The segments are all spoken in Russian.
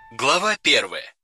Глава 1.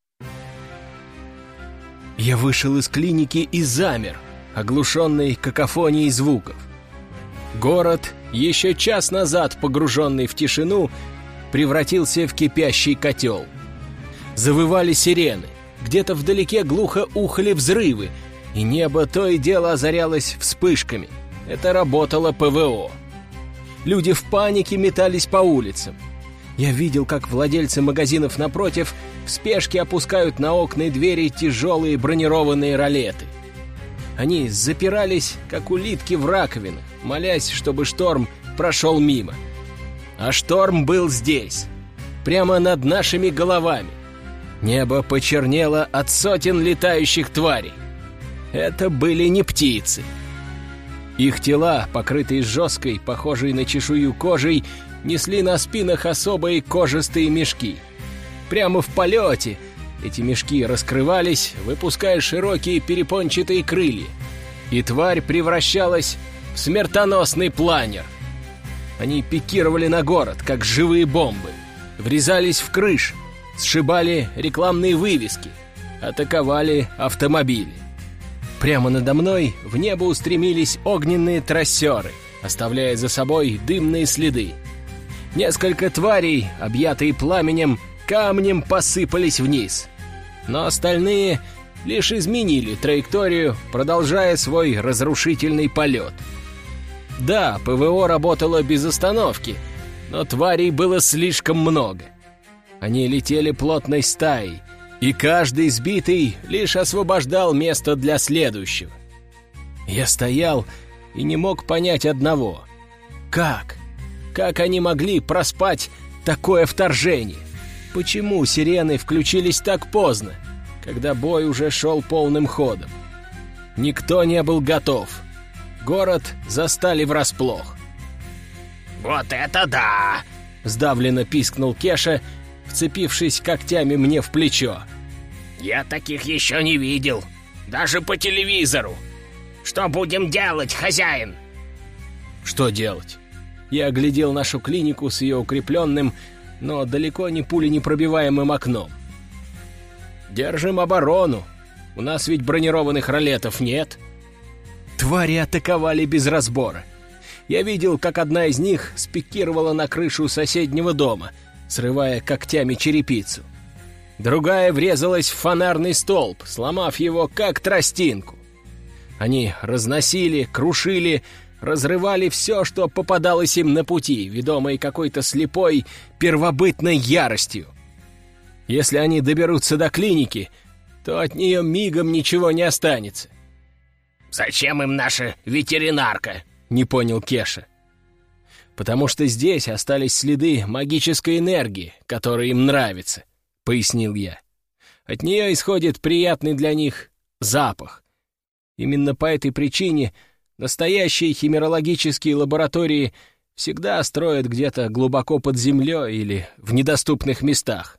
Я вышел из клиники и замер, оглушенный какофонией звуков. Город, еще час назад погруженный в тишину, превратился в кипящий котел. Завывали сирены, где-то вдалеке глухо ухали взрывы, и небо то и дело озарялось вспышками. Это работало ПВО. Люди в панике метались по улицам. Я видел, как владельцы магазинов напротив в спешке опускают на окна и двери тяжелые бронированные ролеты. Они запирались, как улитки в раковинах, молясь, чтобы шторм прошел мимо. А шторм был здесь, прямо над нашими головами. Небо почернело от сотен летающих тварей. Это были не птицы. Их тела, покрытые жесткой, похожей на чешую кожей, несли на спинах особые кожистые мешки. Прямо в полете эти мешки раскрывались, выпуская широкие перепончатые крылья, и тварь превращалась в смертоносный планер. Они пикировали на город, как живые бомбы, врезались в крыши, сшибали рекламные вывески, атаковали автомобили. Прямо надо мной в небо устремились огненные трассеры, оставляя за собой дымные следы. Несколько тварей, объятые пламенем, камнем посыпались вниз. Но остальные лишь изменили траекторию, продолжая свой разрушительный полет. Да, ПВО работало без остановки, но тварей было слишком много. Они летели плотной стаей, и каждый сбитый лишь освобождал место для следующего. Я стоял и не мог понять одного. Как они могли проспать такое вторжение? Почему сирены включились так поздно, когда бой уже шел полным ходом? Никто не был готов. Город застали врасплох. «Вот это да!» — сдавленно пискнул Кеша, вцепившись когтями мне в плечо. «Я таких еще не видел, даже по телевизору. Что будем делать, хозяин?» «Что делать?» Я оглядел нашу клинику с ее укрепленным, но далеко не пуленепробиваемым окном. «Держим оборону. У нас ведь бронированных ролетов нет». Твари атаковали без разбора. Я видел, как одна из них спикировала на крышу соседнего дома, срывая когтями черепицу. Другая врезалась в фонарный столб, сломав его как тростинку. Они разносили, крушили, разрывали все, что попадалось им на пути, ведомые какой-то слепой, первобытной яростью. Если они доберутся до клиники, то от нее мигом ничего не останется. «Зачем им наша ветеринарка?» — не понял Кеша. «Потому что здесь остались следы магической энергии, которая им нравится», — пояснил я. «От нее исходит приятный для них запах. Именно по этой причине настоящие химерологические лаборатории всегда строят где-то глубоко под землей или в недоступных местах».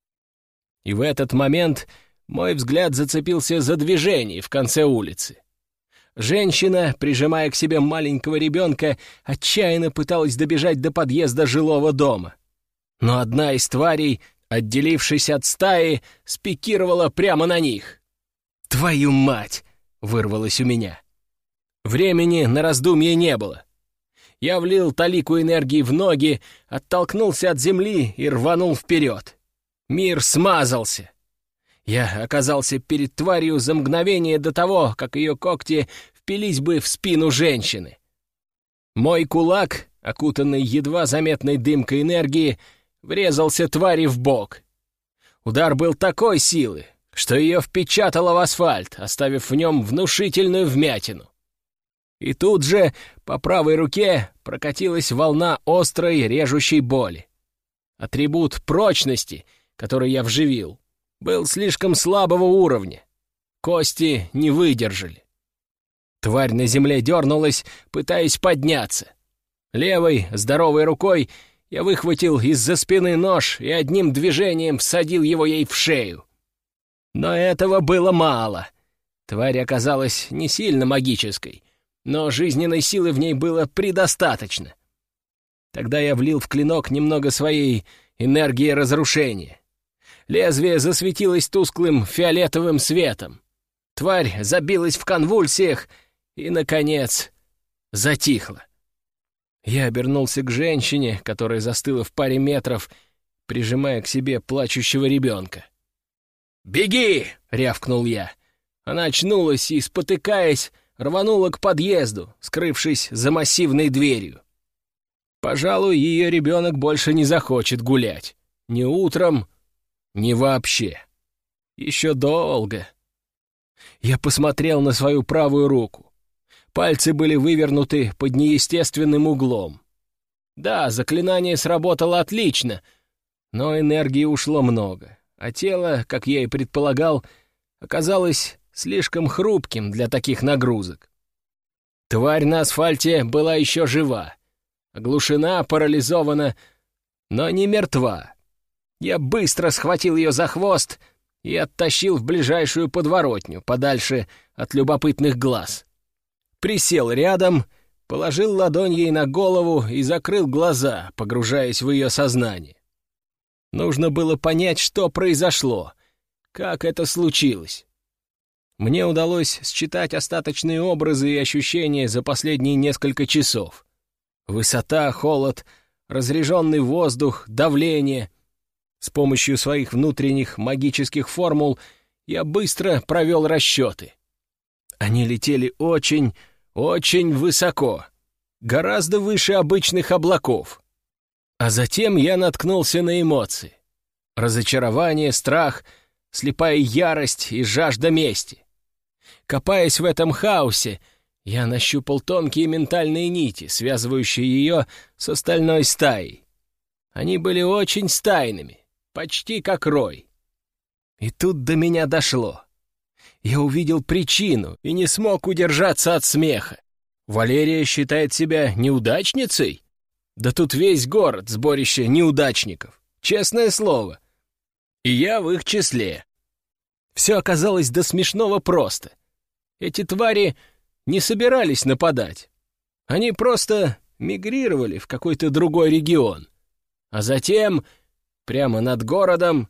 И в этот момент мой взгляд зацепился за движение в конце улицы. Женщина, прижимая к себе маленького ребенка, отчаянно пыталась добежать до подъезда жилого дома. Но одна из тварей, отделившись от стаи, спикировала прямо на них. «Твою мать!» — вырвалось у меня. Времени на раздумье не было. Я влил талику энергии в ноги, оттолкнулся от земли и рванул вперед. Мир смазался. Я оказался перед тварью за мгновение до того, как ее когти впились бы в спину женщины. Мой кулак, окутанный едва заметной дымкой энергии, врезался твари в бок. Удар был такой силы, что ее впечатало в асфальт, оставив в нем внушительную вмятину. И тут же по правой руке прокатилась волна острой режущей боли. Атрибут прочности, который я вживил, был слишком слабого уровня. Кости не выдержали. Тварь на земле дернулась, пытаясь подняться. Левой, здоровой рукой я выхватил из-за спины нож и одним движением всадил его ей в шею. Но этого было мало. Тварь оказалась не сильно магической, но жизненной силы в ней было предостаточно. Тогда я влил в клинок немного своей энергии разрушения. Лезвие засветилось тусклым фиолетовым светом. Тварь забилась в конвульсиях и, наконец, затихла. Я обернулся к женщине, которая застыла в паре метров, прижимая к себе плачущего ребенка. «Беги!» — рявкнул я. Она очнулась и, спотыкаясь, рванула к подъезду, скрывшись за массивной дверью. Пожалуй, ее ребенок больше не захочет гулять. Ни утром, ни вообще. Еще долго. Я посмотрел на свою правую руку. Пальцы были вывернуты под неестественным углом. Да, заклинание сработало отлично, но энергии ушло много, а тело, как я и предполагал, оказалось слишком хрупким для таких нагрузок. Тварь на асфальте была еще жива, оглушена, парализована, но не мертва. Я быстро схватил ее за хвост и оттащил в ближайшую подворотню, подальше от любопытных глаз. Присел рядом, положил ладонь ей на голову и закрыл глаза, погружаясь в ее сознание. Нужно было понять, что произошло, как это случилось. Мне удалось считать остаточные образы и ощущения за последние несколько часов. Высота, холод, разряженный воздух, давление. С помощью своих внутренних магических формул я быстро провел расчеты. Они летели очень, очень высоко, гораздо выше обычных облаков. А затем я наткнулся на эмоции. Разочарование, страх, слепая ярость и жажда мести. Копаясь в этом хаосе, я нащупал тонкие ментальные нити, связывающие ее с остальной стаей. Они были очень стайными, почти как рой. И тут до меня дошло. Я увидел причину и не смог удержаться от смеха. Валерия считает себя неудачницей? Да тут весь город — сборище неудачников. Честное слово. И я в их числе. Все оказалось до смешного просто. Эти твари не собирались нападать. Они просто мигрировали в какой-то другой регион. А затем, прямо над городом,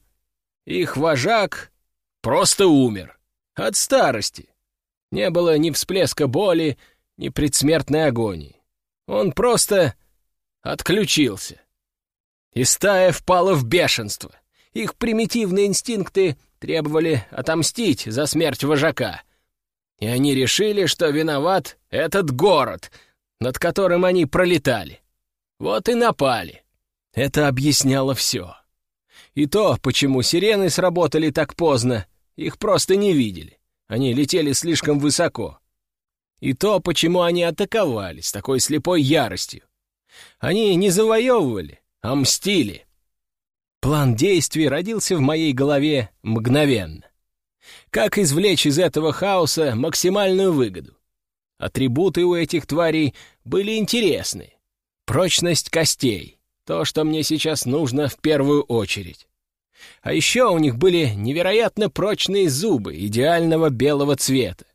их вожак просто умер. От старости. Не было ни всплеска боли, ни предсмертной агонии. Он просто отключился. И стая впала в бешенство. Их примитивные инстинкты требовали отомстить за смерть вожака. И они решили, что виноват этот город, над которым они пролетали. Вот и напали. Это объясняло все. И то, почему сирены сработали так поздно, их просто не видели. Они летели слишком высоко. И то, почему они атаковали с такой слепой яростью. Они не завоевывали, а мстили. План действий родился в моей голове мгновенно. Как извлечь из этого хаоса максимальную выгоду? Атрибуты у этих тварей были интересны. Прочность костей — то, что мне сейчас нужно в первую очередь. А еще у них были невероятно прочные зубы идеального белого цвета.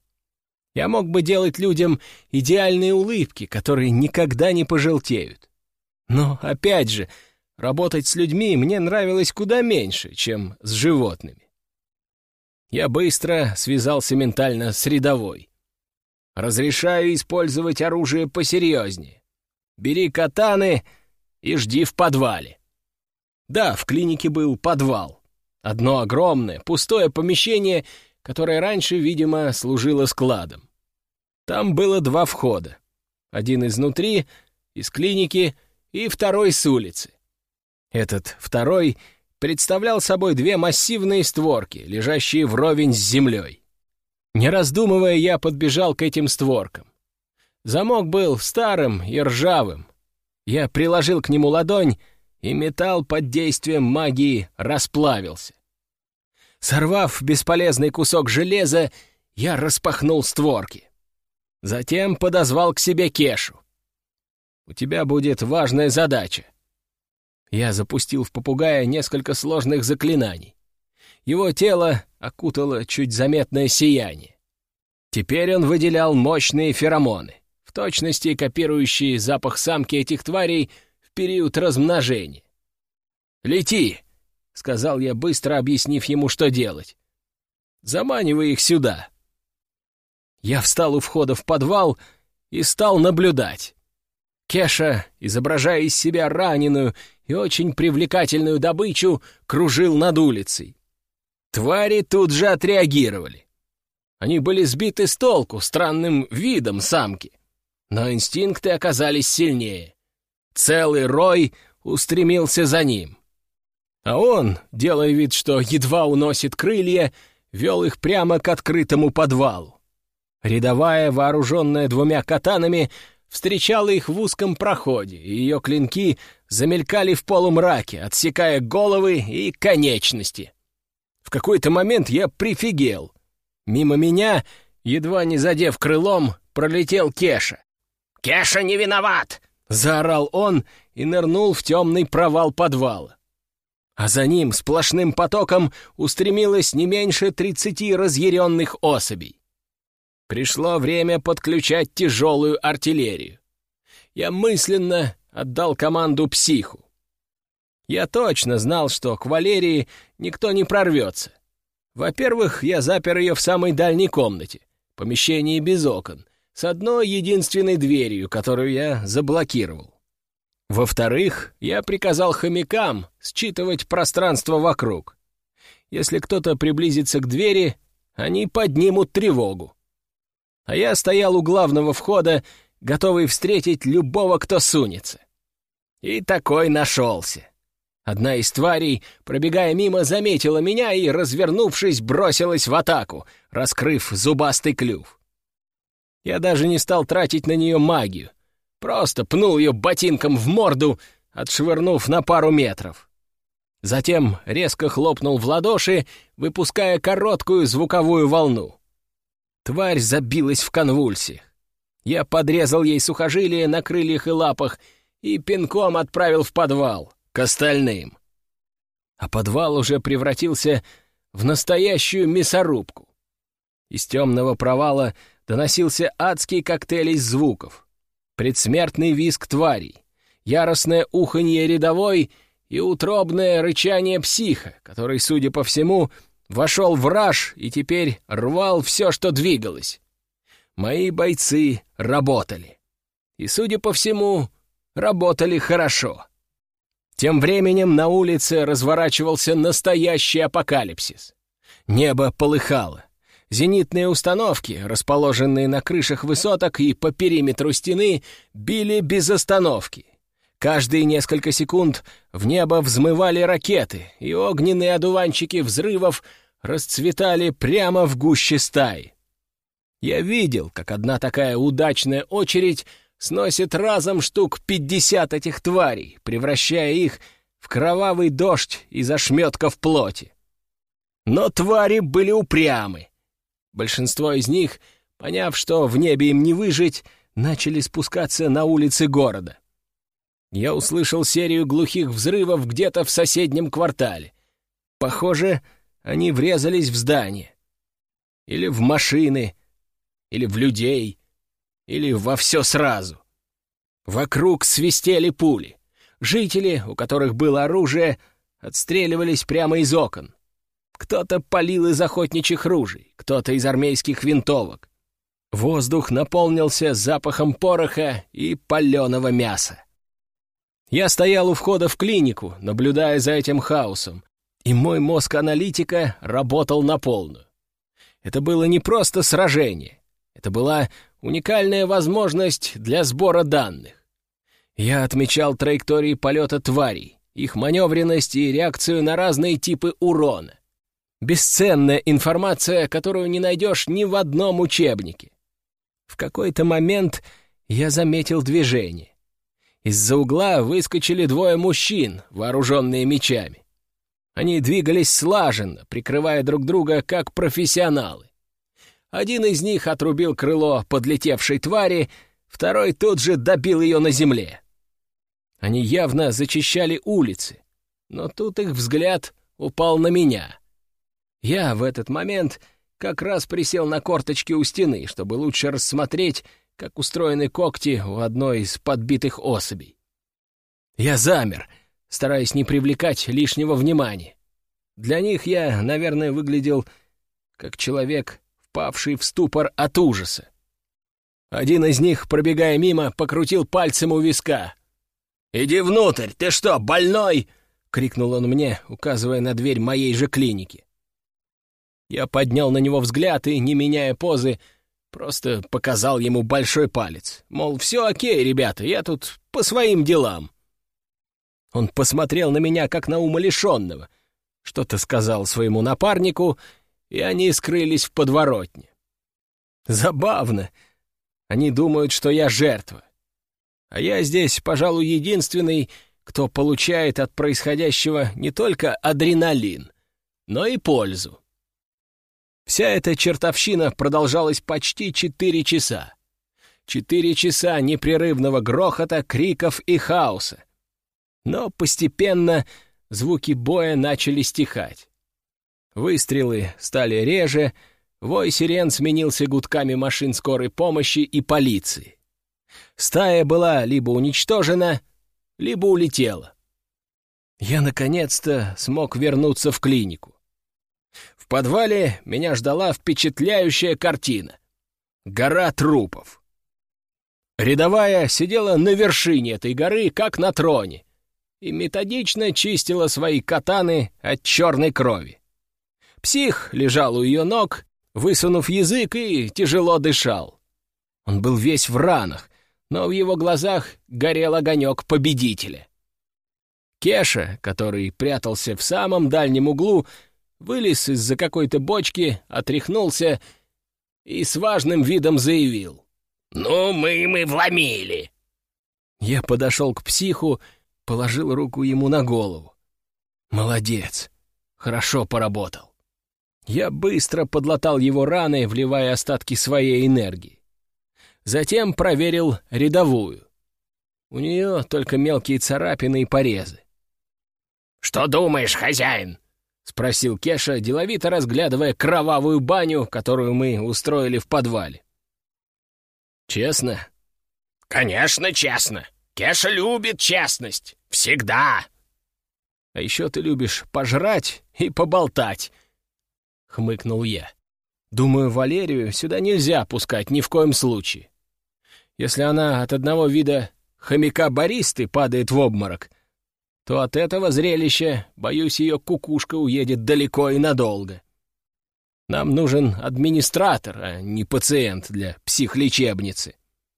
Я мог бы делать людям идеальные улыбки, которые никогда не пожелтеют. Но, опять же, работать с людьми мне нравилось куда меньше, чем с животными. Я быстро связался ментально с рядовой. «Разрешаю использовать оружие посерьезнее. Бери катаны и жди в подвале». Да, в клинике был подвал. Одно огромное, пустое помещение, которое раньше, видимо, служило складом. Там было 2 входа. Один изнутри, из клиники, и второй с улицы. Этот второй представлял собой 2 массивные створки, лежащие вровень с землей. Не раздумывая, я подбежал к этим створкам. Замок был старым и ржавым. Я приложил к нему ладонь, и металл под действием магии расплавился. Сорвав бесполезный кусок железа, я распахнул створки. Затем подозвал к себе Кешу. «У тебя будет важная задача». Я запустил в попугая несколько сложных заклинаний. Его тело окутало чуть заметное сияние. Теперь он выделял мощные феромоны, в точности копирующие запах самки этих тварей в период размножения. «Лети!» — сказал я, быстро объяснив ему, что делать. «Заманивай их сюда». Я встал у входа в подвал и стал наблюдать. Кеша, изображая из себя раненую и очень привлекательную добычу, кружил над улицей. Твари тут же отреагировали. Они были сбиты с толку странным видом самки, но инстинкты оказались сильнее. Целый рой устремился за ним. А он, делая вид, что едва уносит крылья, вел их прямо к открытому подвалу. Рядовая, вооруженная 2 катанами, встречала их в узком проходе, и ее клинки замелькали в полумраке, отсекая головы и конечности. В какой-то момент я прифигел. Мимо меня, едва не задев крылом, пролетел Кеша. «Кеша не виноват!» — заорал он и нырнул в темный провал подвала. А за ним сплошным потоком устремилось не меньше 30 разъяренных особей. Пришло время подключать тяжелую артиллерию. Я мысленно отдал команду психу. Я точно знал, что к Валерии никто не прорвется. Во-первых, я запер ее в самой дальней комнате, помещении без окон, с одной единственной дверью, которую я заблокировал. Во-вторых, я приказал хомякам считывать пространство вокруг. Если кто-то приблизится к двери, они поднимут тревогу. А я стоял у главного входа, готовый встретить любого, кто сунется. И такой нашелся. Одна из тварей, пробегая мимо, заметила меня и, развернувшись, бросилась в атаку, раскрыв зубастый клюв. Я даже не стал тратить на нее магию, просто пнул ее ботинком в морду, отшвырнув на пару метров. Затем резко хлопнул в ладоши, выпуская короткую звуковую волну. Тварь забилась в конвульсиях. Я подрезал ей сухожилия на крыльях и лапах и пинком отправил в подвал, к остальным. А подвал уже превратился в настоящую мясорубку. Из темного провала доносился адский коктейль из звуков. Предсмертный визг тварей, яростное уханье рядовой и утробное рычание психа, который, судя по всему, вошел в раж и теперь рвал все, что двигалось. Мои бойцы работали. И, судя по всему, работали хорошо. Тем временем на улице разворачивался настоящий апокалипсис. Небо полыхало. Зенитные установки, расположенные на крышах высоток и по периметру стены, били без остановки. Каждые несколько секунд в небо взмывали ракеты, и огненные одуванчики взрывов расцветали прямо в гуще стаи. Я видел, как одна такая удачная очередь сносит разом штук 50 этих тварей, превращая их в кровавый дождь из ошметков плоти. Но твари были упрямы. Большинство из них, поняв, что в небе им не выжить, начали спускаться на улицы города. Я услышал серию глухих взрывов где-то в соседнем квартале. Похоже, они врезались в здание. Или в машины, или в людей, или во все сразу. Вокруг свистели пули. Жители, у которых было оружие, отстреливались прямо из окон. Кто-то палил из охотничьих ружей, кто-то из армейских винтовок. Воздух наполнился запахом пороха и паленого мяса. Я стоял у входа в клинику, наблюдая за этим хаосом, и мой мозг аналитика работал на полную. Это было не просто сражение, это была уникальная возможность для сбора данных. Я отмечал траектории полета тварей, их маневренность и реакцию на разные типы урона. Бесценная информация, которую не найдешь ни в одном учебнике. В какой-то момент я заметил движение. Из-за угла выскочили 2 мужчин, вооруженные мечами. Они двигались слаженно, прикрывая друг друга как профессионалы. Один из них отрубил крыло подлетевшей твари, второй тут же добил ее на земле. Они явно зачищали улицы, но тут их взгляд упал на меня. Я в этот момент как раз присел на корточки у стены, чтобы лучше рассмотреть, как устроены когти у одной из подбитых особей. Я замер, стараясь не привлекать лишнего внимания. Для них я, наверное, выглядел как человек, впавший в ступор от ужаса. Один из них, пробегая мимо, покрутил пальцем у виска. «Иди внутрь, ты что, больной?» — крикнул он мне, указывая на дверь моей же клиники. Я поднял на него взгляд и, не меняя позы, просто показал ему большой палец. Мол, все окей, ребята, я тут по своим делам. Он посмотрел на меня, как на умалишенного, что-то сказал своему напарнику, и они скрылись в подворотне. Забавно. Они думают, что я жертва. А я здесь, пожалуй, единственный, кто получает от происходящего не только адреналин, но и пользу. Вся эта чертовщина продолжалась почти 4 часа. 4 часа непрерывного грохота, криков и хаоса. Но постепенно звуки боя начали стихать. Выстрелы стали реже, вой сирен сменился гудками машин скорой помощи и полиции. Стая была либо уничтожена, либо улетела. Я наконец-то смог вернуться в клинику. В подвале меня ждала впечатляющая картина. Гора трупов. Рядовая сидела на вершине этой горы, как на троне, и методично чистила свои катаны от черной крови. Псих лежал у ее ног, высунув язык, и тяжело дышал. Он был весь в ранах, но в его глазах горел огонек победителя. Кеша, который прятался в самом дальнем углу, вылез из-за какой-то бочки, отряхнулся и с важным видом заявил: «Ну, мы вломили!» Я подошел к психу, положил руку ему на голову. «Молодец! Хорошо поработал!» Я быстро подлатал его раны, вливая остатки своей энергии. Затем проверил рядовую. У нее только мелкие царапины и порезы. «Что думаешь, хозяин?» — спросил Кеша, деловито разглядывая кровавую баню, которую мы устроили в подвале. «Честно?» «Конечно, честно. Кеша любит честность. Всегда!» «А еще ты любишь пожрать и поболтать», — хмыкнул я. «Думаю, Валерию сюда нельзя пускать ни в коем случае. Если она от одного вида хомяка-баристы падает в обморок, то от этого зрелища, боюсь, ее кукушка уедет далеко и надолго. Нам нужен администратор, а не пациент для психлечебницы».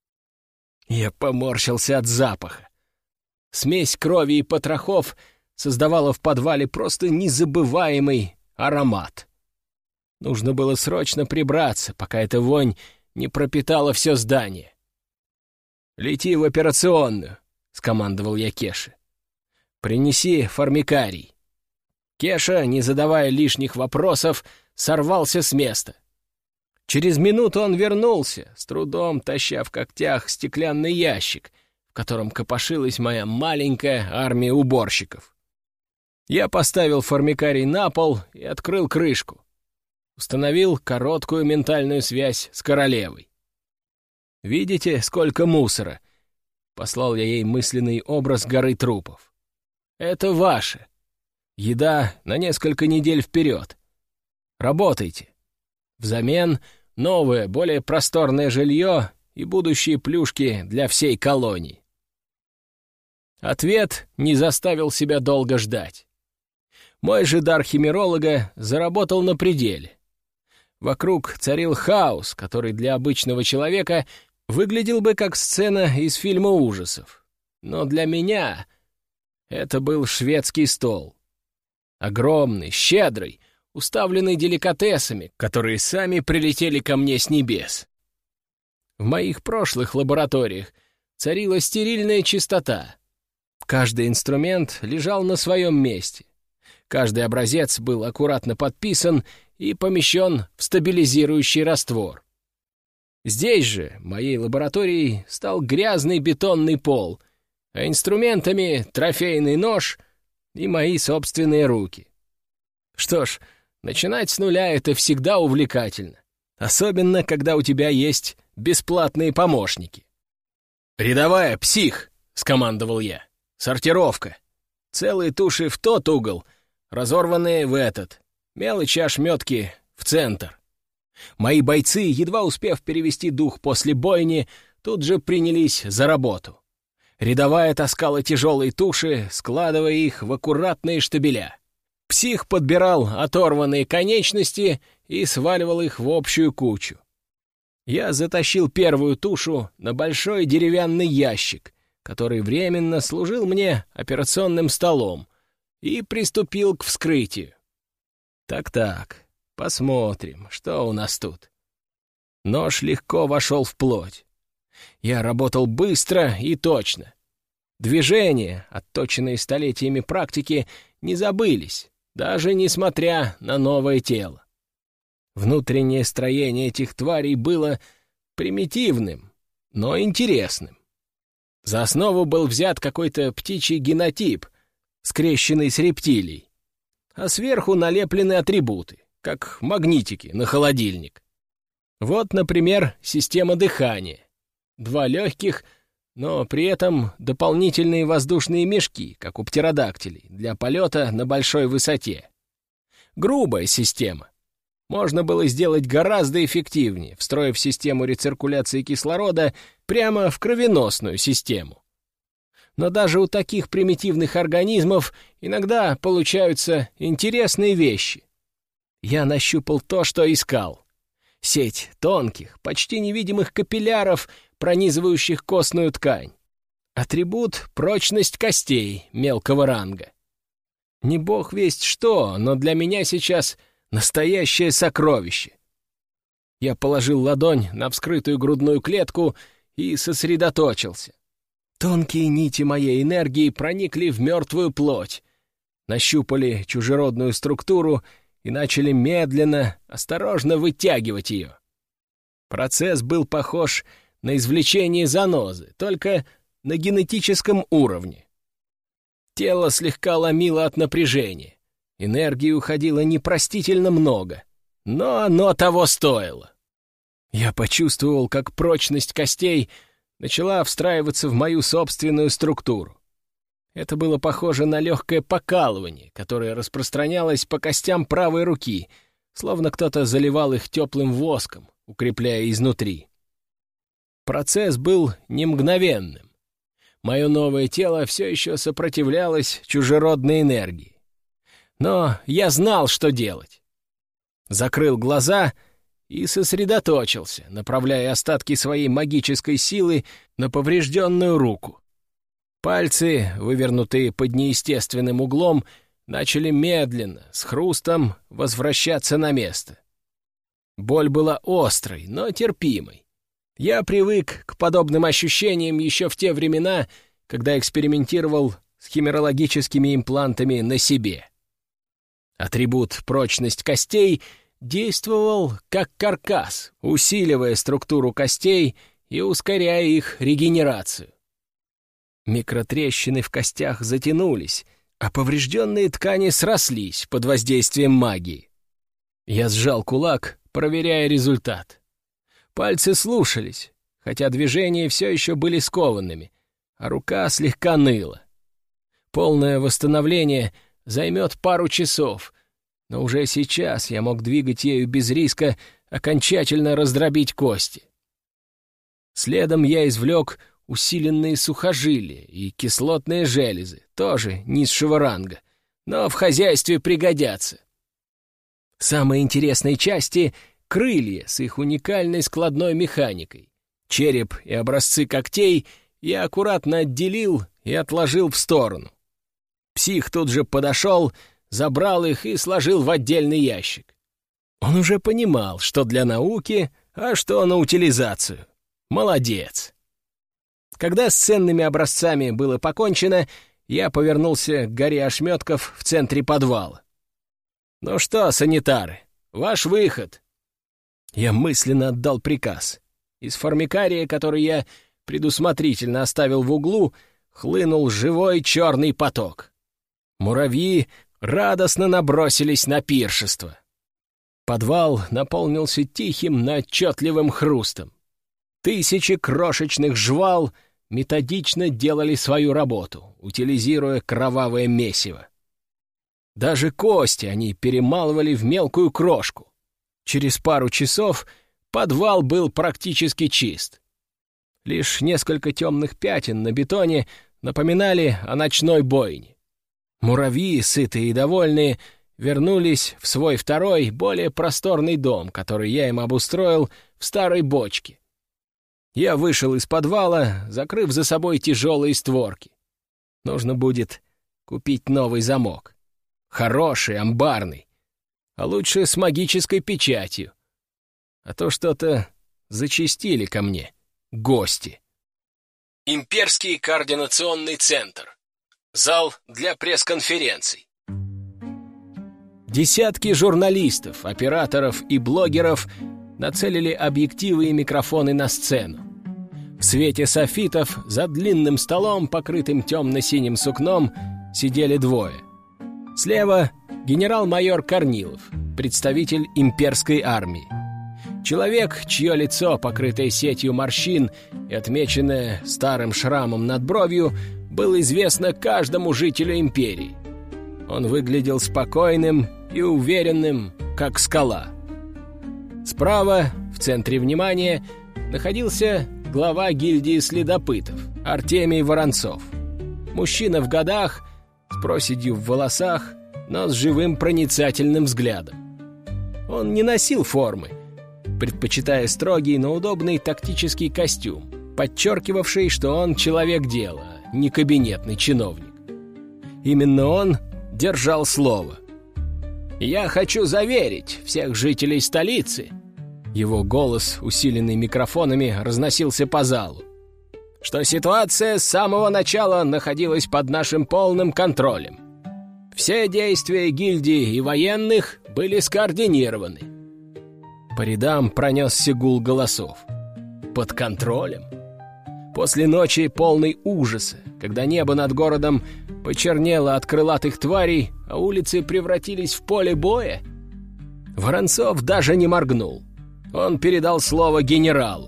Я поморщился от запаха. Смесь крови и потрохов создавала в подвале просто незабываемый аромат. Нужно было срочно прибраться, пока эта вонь не пропитала все здание. «Лети в операционную», — скомандовал я Кеше. «Принеси формикарий». Кеша, не задавая лишних вопросов, сорвался с места. Через минуту он вернулся, с трудом таща в когтях стеклянный ящик, в котором копошилась моя маленькая армия уборщиков. Я поставил формикарий на пол и открыл крышку. Установил короткую ментальную связь с королевой. «Видите, сколько мусора?» — послал я ей мысленный образ горы трупов. «Это ваше. Еда на несколько недель вперед. Работайте. Взамен новое, более просторное жилье и будущие плюшки для всей колонии». Ответ не заставил себя долго ждать. Мой же дар химеролога заработал на пределе. Вокруг царил хаос, который для обычного человека выглядел бы как сцена из фильма ужасов. Но для меня это был шведский стол. Огромный, щедрый, уставленный деликатесами, которые сами прилетели ко мне с небес. В моих прошлых лабораториях царила стерильная чистота. Каждый инструмент лежал на своем месте. Каждый образец был аккуратно подписан и помещен в стабилизирующий раствор. Здесь же моей лабораторией стал грязный бетонный пол, а инструментами трофейный нож и мои собственные руки. Что ж, начинать с нуля — это всегда увлекательно, особенно когда у тебя есть бесплатные помощники. «Рядовая, псих!» — скомандовал я. «Сортировка. Целые туши в тот угол, разорванные в этот, мелочи ошметки в центр. Мои бойцы, едва успев перевести дух после бойни, тут же принялись за работу. Рядовая таскала тяжелые туши, складывая их в аккуратные штабеля. Псих подбирал оторванные конечности и сваливал их в общую кучу. Я затащил первую тушу на большой деревянный ящик, который временно служил мне операционным столом, и приступил к вскрытию. Так, посмотрим, что у нас тут. Нож легко вошел в плоть. Я работал быстро и точно. Движения, отточенные столетиями практики, не забылись, даже несмотря на новое тело. Внутреннее строение этих тварей было примитивным, но интересным. За основу был взят какой-то птичий генотип, скрещенный с рептилией, а сверху налеплены атрибуты, как магнитики на холодильник. Вот, например, система дыхания. 2 легких, но при этом дополнительные воздушные мешки, как у птеродактилей, для полета на большой высоте. Грубая система. Можно было сделать гораздо эффективнее, встроив систему рециркуляции кислорода прямо в кровеносную систему. Но даже у таких примитивных организмов иногда получаются интересные вещи. Я нащупал то, что искал. Сеть тонких, почти невидимых капилляров, пронизывающих костную ткань. Атрибут — прочность костей мелкого ранга. Не бог весть что, но для меня сейчас настоящее сокровище. Я положил ладонь на вскрытую грудную клетку и сосредоточился. Тонкие нити моей энергии проникли в мертвую плоть, нащупали чужеродную структуру и начали медленно, осторожно вытягивать ее. Процесс был похож на извлечение занозы, только на генетическом уровне. Тело слегка ломило от напряжения. Энергии уходило непростительно много, но оно того стоило. Я почувствовал, как прочность костей начала встраиваться в мою собственную структуру. Это было похоже на легкое покалывание, которое распространялось по костям правой руки, словно кто-то заливал их теплым воском, укрепляя изнутри. Процесс был не мгновенным. Мое новое тело все еще сопротивлялось чужеродной энергии. Но я знал, что делать. Закрыл глаза и сосредоточился, направляя остатки своей магической силы на поврежденную руку. Пальцы, вывернутые под неестественным углом, начали медленно, с хрустом, возвращаться на место. Боль была острой, но терпимой. Я привык к подобным ощущениям еще в те времена, когда экспериментировал с химерологическими имплантами на себе. Атрибут «прочность костей» действовал как каркас, усиливая структуру костей и ускоряя их регенерацию. Микротрещины в костях затянулись, а поврежденные ткани срослись под воздействием магии. Я сжал кулак, проверяя результат. Пальцы слушались, хотя движения все еще были скованными, а рука слегка ныла. Полное восстановление займет пару часов, но уже сейчас я мог двигать ею без риска окончательно раздробить кости. Следом я извлек усиленные сухожилия и кислотные железы, тоже низшего ранга, но в хозяйстве пригодятся. Самые интересные части — крылья с их уникальной складной механикой. Череп и образцы когтей я аккуратно отделил и отложил в сторону. Псих тут же подошел, забрал их и сложил в отдельный ящик. Он уже понимал, что для науки, а что на утилизацию. Молодец. Когда с ценными образцами было покончено, я повернулся к горе ошметков в центре подвала. «Ну что, санитары, ваш выход!» Я мысленно отдал приказ. Из формикария, который я предусмотрительно оставил в углу, хлынул живой черный поток. Муравьи радостно набросились на пиршество. Подвал наполнился тихим, но отчетливым хрустом. Тысячи крошечных жвал методично делали свою работу, утилизируя кровавое месиво. Даже кости они перемалывали в мелкую крошку. Через пару часов подвал был практически чист. Лишь несколько темных пятен на бетоне напоминали о ночной бойне. Муравьи, сытые и довольные, вернулись в свой второй, более просторный дом, который я им обустроил в старой бочке. Я вышел из подвала, закрыв за собой тяжелые створки. Нужно будет купить новый замок. Хороший, амбарный. А лучше с магической печатью. А то что-то зачастили ко мне гости. Имперский координационный центр. Зал для пресс-конференций. Десятки журналистов, операторов и блогеров нацелили объективы и микрофоны на сцену. В свете софитов за длинным столом, покрытым темно-синим сукном, сидели двое. Слева генерал-майор Корнилов, представитель имперской армии. Человек, чье лицо, покрытое сетью морщин и отмеченное старым шрамом над бровью, было известно каждому жителю империи. Он выглядел спокойным и уверенным, как скала. Справа, в центре внимания, находился глава гильдии следопытов Артемий Воронцов. Мужчина в годах, с проседью в волосах, но с живым проницательным взглядом. Он не носил формы, предпочитая строгий, но удобный тактический костюм, подчеркивавший, что он человек дела, не кабинетный чиновник. Именно он держал слово. «Я хочу заверить всех жителей столицы», его голос, усиленный микрофонами, разносился по залу, что ситуация с самого начала находилась под нашим полным контролем. Все действия гильдии и военных были скоординированы. По рядам пронесся гул голосов. Под контролем? После ночи полной ужаса, когда небо над городом почернело от крылатых тварей, а улицы превратились в поле боя, Воронцов даже не моргнул. Он передал слово генералу.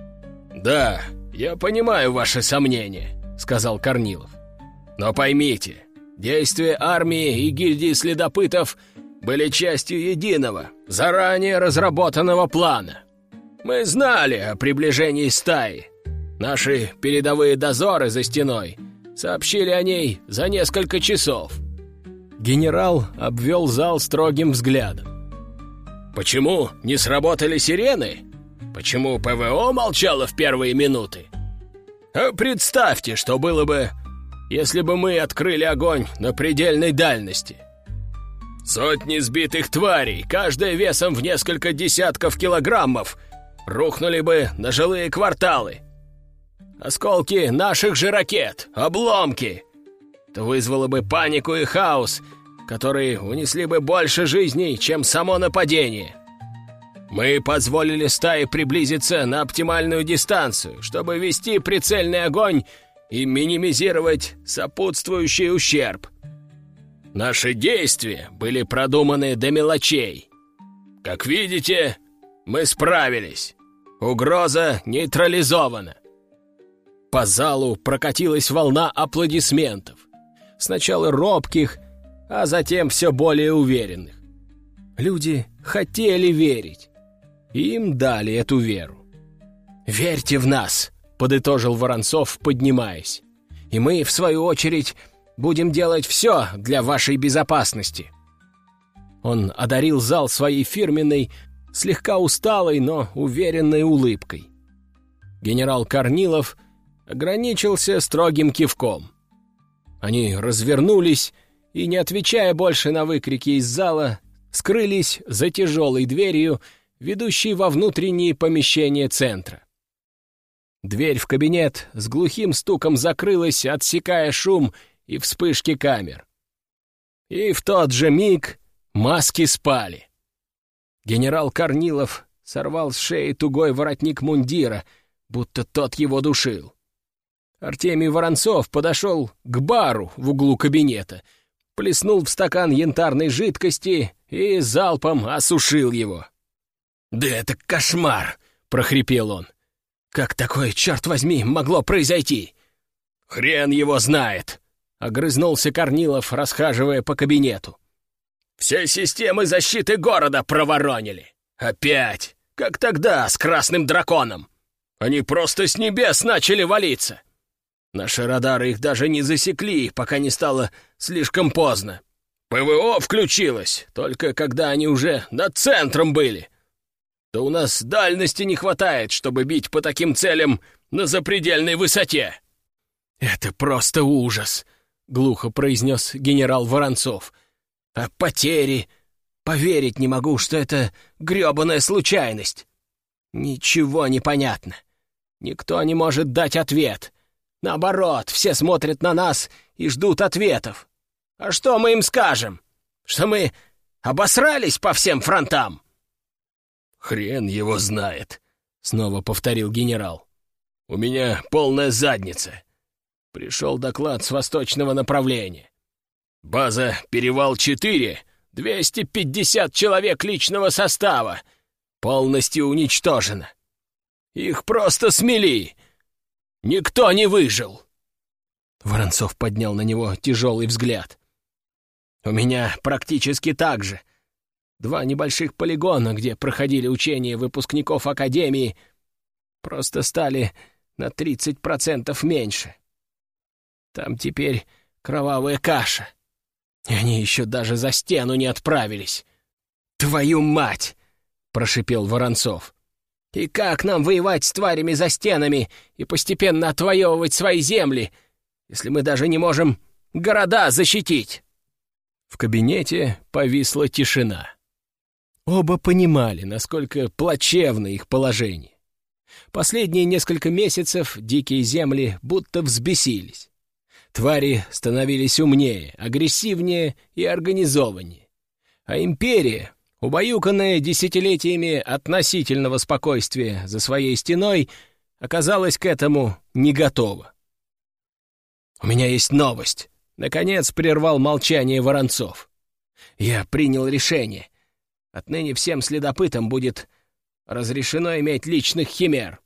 «Да, я понимаю ваши сомнения», — сказал Корнилов. «Но поймите, действия армии и гильдии следопытов были частью единого, заранее разработанного плана. Мы знали о приближении стаи. Наши передовые дозоры за стеной сообщили о ней за несколько часов». Генерал обвел зал строгим взглядом. «Почему не сработали сирены? Почему ПВО молчало в первые минуты? А представьте, что было бы, если бы мы открыли огонь на предельной дальности. Сотни сбитых тварей, каждая весом в несколько десятков килограммов, рухнули бы на жилые кварталы. Осколки наших же ракет, обломки. Это вызвало бы панику и хаос, которые унесли бы больше жизней, чем само нападение. Мы позволили стае приблизиться на оптимальную дистанцию, чтобы вести прицельный огонь и минимизировать сопутствующий ущерб. Наши действия были продуманы до мелочей. Как видите, мы справились. Угроза нейтрализована». По залу прокатилась волна аплодисментов. Сначала робких, а затем все более уверенных. Люди хотели верить, и им дали эту веру. «Верьте в нас», — подытожил Воронцов, поднимаясь. «И мы, в свою очередь, будем делать все для вашей безопасности». Он одарил зал своей фирменной, слегка усталой, но уверенной улыбкой. Генерал Корнилов ограничился строгим кивком. Они развернулись и, не отвечая больше на выкрики из зала, скрылись за тяжелой дверью, ведущей во внутренние помещения центра. Дверь в кабинет с глухим стуком закрылась, отсекая шум и вспышки камер. И в тот же миг маски спали. Генерал Корнилов сорвал с шеи тугой воротник мундира, будто тот его душил. Артемий Воронцов подошел к бару в углу кабинета, плеснул в стакан янтарной жидкости и залпом осушил его. «Да это кошмар!» — прохрипел он. «Как такое, черт возьми, могло произойти?» «Хрен его знает!» — огрызнулся Корнилов, расхаживая по кабинету. Все системы защиты города проворонили. Опять, как тогда с Красным Драконом. Они просто с небес начали валиться. Наши радары их даже не засекли, пока не стало слишком поздно. ПВО включилось, только когда они уже над центром были. Да у нас дальности не хватает, чтобы бить по таким целям на запредельной высоте. «Это просто ужас», — глухо произнес генерал Воронцов. «А потери? Поверить не могу, что это грёбаная случайность. Ничего не понятно. Никто не может дать ответ. Наоборот, все смотрят на нас и ждут ответов. А что мы им скажем? Что мы обосрались по всем фронтам?» «Хрен его знает», — снова повторил генерал. «У меня полная задница. Пришел доклад с восточного направления. База «Перевал-4», 250 человек личного состава, полностью уничтожена. Их просто смели. Никто не выжил». Воронцов поднял на него тяжелый взгляд. «У меня практически так же. 2 небольших полигона, где проходили учения выпускников Академии, просто стали на 30% меньше. Там теперь кровавая каша. И они еще даже за стену не отправились. «Твою мать!» — прошипел Воронцов. «И как нам воевать с тварями за стенами и постепенно отвоевывать свои земли, если мы даже не можем города защитить?» В кабинете повисла тишина. Оба понимали, насколько плачевно их положение. Последние несколько месяцев дикие земли будто взбесились. Твари становились умнее, агрессивнее и организованнее. А империя, убаюканная десятилетиями относительного спокойствия за своей стеной, оказалась к этому не готова. «У меня есть новость», — наконец прервал молчание Воронцов. «Я принял решение. Отныне всем следопытам будет разрешено иметь личных химер».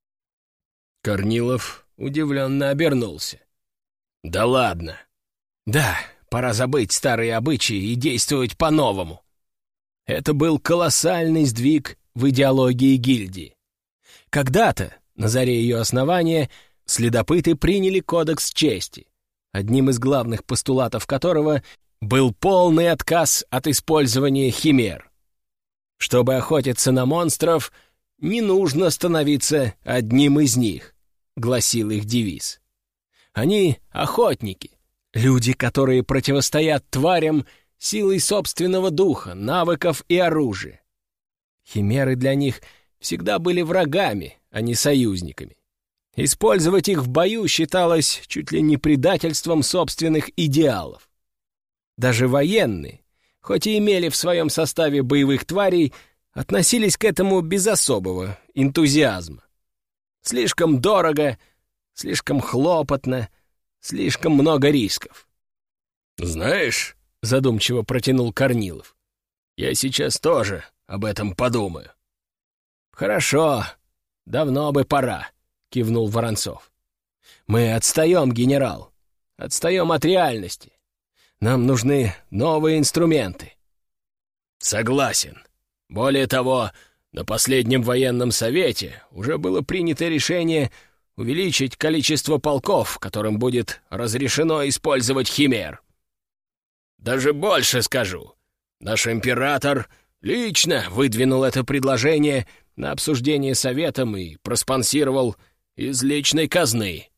Корнилов удивленно обернулся. «Да ладно!» «Да, пора забыть старые обычаи и действовать по-новому». Это был колоссальный сдвиг в идеологии гильдии. Когда-то, на заре ее основания, следопыты приняли кодекс чести, одним из главных постулатов которого был полный отказ от использования химер. Чтобы охотиться на монстров, не нужно становиться одним из них, гласил их девиз. Они — охотники, люди, которые противостоят тварям силой собственного духа, навыков и оружия. Химеры для них всегда были врагами, а не союзниками. Использовать их в бою считалось чуть ли не предательством собственных идеалов. Даже военные, хоть и имели в своем составе боевых тварей, относились к этому без особого энтузиазма. Слишком дорого, слишком хлопотно, слишком много рисков. «Знаешь», — задумчиво протянул Корнилов, — «я сейчас тоже об этом подумаю». «Хорошо, давно бы пора», — кивнул Воронцов. «Мы отстаем, генерал, отстаем от реальности. Нам нужны новые инструменты». «Согласен. Более того, на последнем военном совете уже было принято решение увеличить количество полков, которым будет разрешено использовать химер. Даже больше скажу. Наш император лично выдвинул это предложение на обсуждение советом и проспонсировал из личной казны».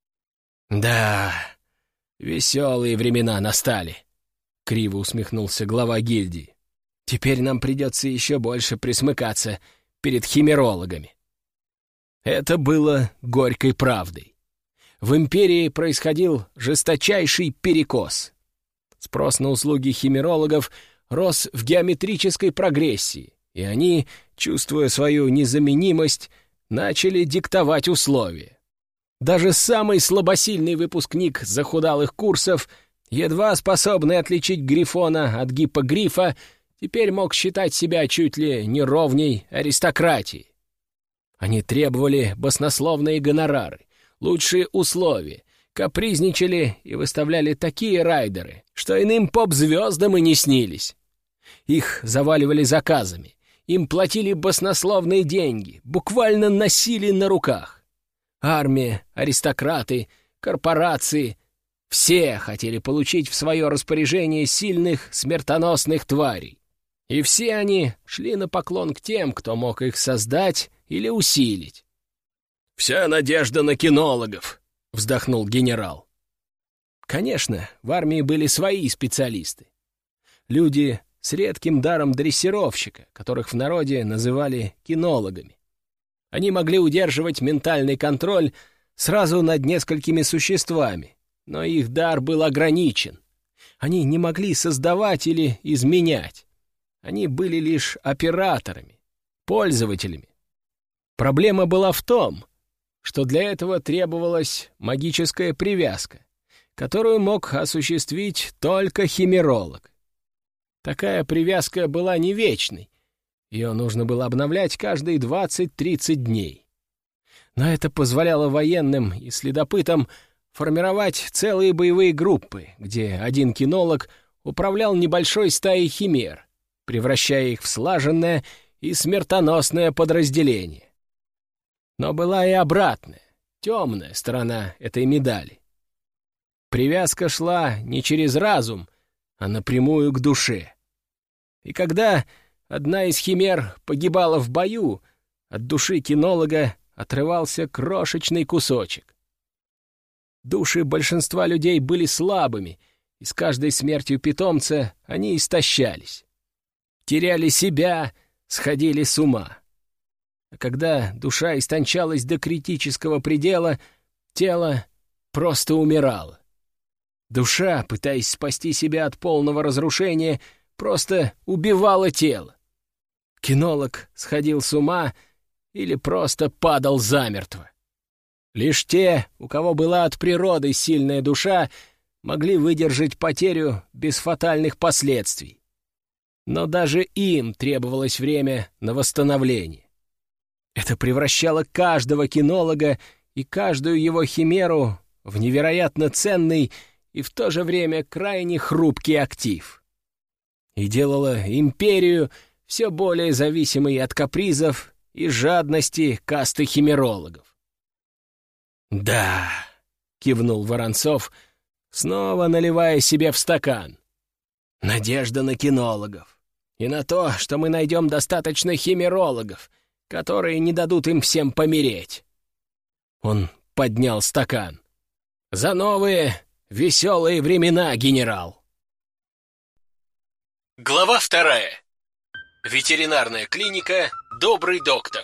«Да, веселые времена настали», — криво усмехнулся глава гильдии. «Теперь нам придется еще больше присмыкаться перед химерологами». Это было горькой правдой. В империи происходил жесточайший перекос. Спрос на услуги химерологов рос в геометрической прогрессии, и они, чувствуя свою незаменимость, начали диктовать условия. Даже самый слабосильный выпускник захудалых курсов, едва способный отличить грифона от гиппогрифа, теперь мог считать себя чуть ли не ровней аристократии. Они требовали баснословные гонорары, лучшие условия, капризничали и выставляли такие райдеры, что иным поп-звездам и не снились. Их заваливали заказами, им платили баснословные деньги, буквально носили на руках. Армия, аристократы, корпорации — все хотели получить в свое распоряжение сильных смертоносных тварей. И все они шли на поклон к тем, кто мог их создать или усилить. «Вся надежда на кинологов», — вздохнул генерал. Конечно, в армии были свои специалисты. Люди с редким даром дрессировщика, которых в народе называли кинологами. Они могли удерживать ментальный контроль сразу над несколькими существами, но их дар был ограничен. Они не могли создавать или изменять. Они были лишь операторами, пользователями. Проблема была в том, что для этого требовалась магическая привязка, которую мог осуществить только химеролог. Такая привязка была не вечной, ее нужно было обновлять каждые 20-30 дней. Но это позволяло военным и следопытам формировать целые боевые группы, где один кинолог управлял небольшой стаей химер, превращая их в слаженное и смертоносное подразделение. Но была и обратная, темная сторона этой медали. Привязка шла не через разум, а напрямую к душе. И когда одна из химер погибала в бою, от души кинолога отрывался крошечный кусочек. Души большинства людей были слабыми, и с каждой смертью питомца они истощались. Теряли себя, сходили с ума. А когда душа истончалась до критического предела, тело просто умирало. Душа, пытаясь спасти себя от полного разрушения, просто убивала тело. Кинолог сходил с ума или просто падал замертво. Лишь те, у кого была от природы сильная душа, могли выдержать потерю без фатальных последствий. Но даже им требовалось время на восстановление. Это превращало каждого кинолога и каждую его химеру в невероятно ценный и в то же время крайне хрупкий актив. И делало империю все более зависимой от капризов и жадности касты химерологов. «Да», — кивнул Воронцов, снова наливая себе в стакан, — «надежда на кинологов и на то, что мы найдем достаточно химерологов, которые не дадут им всем помереть». Он поднял стакан. «За новые веселые времена, генерал!» Глава 2. Ветеринарная клиника «Добрый доктор».